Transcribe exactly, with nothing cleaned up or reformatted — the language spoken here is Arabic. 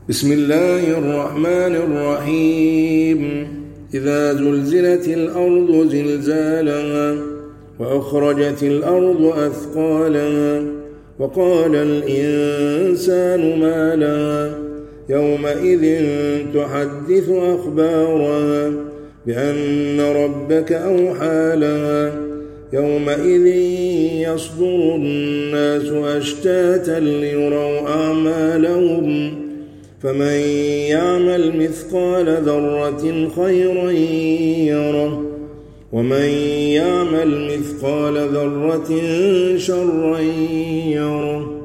بسم الله الرحمن الرحيم إذا زلزلت الأرض زلزالها وأخرجت الأرض أثقالها وقال الإنسان ما لها يومئذ تحدث أخبارها بأن ربك أوحى لها يومئذ يصدر الناس أشتاتا ليروا أعمالهم فمن يعمل مثقال ذرة خيرا يره ومن يعمل مثقال ذرة شرا يره.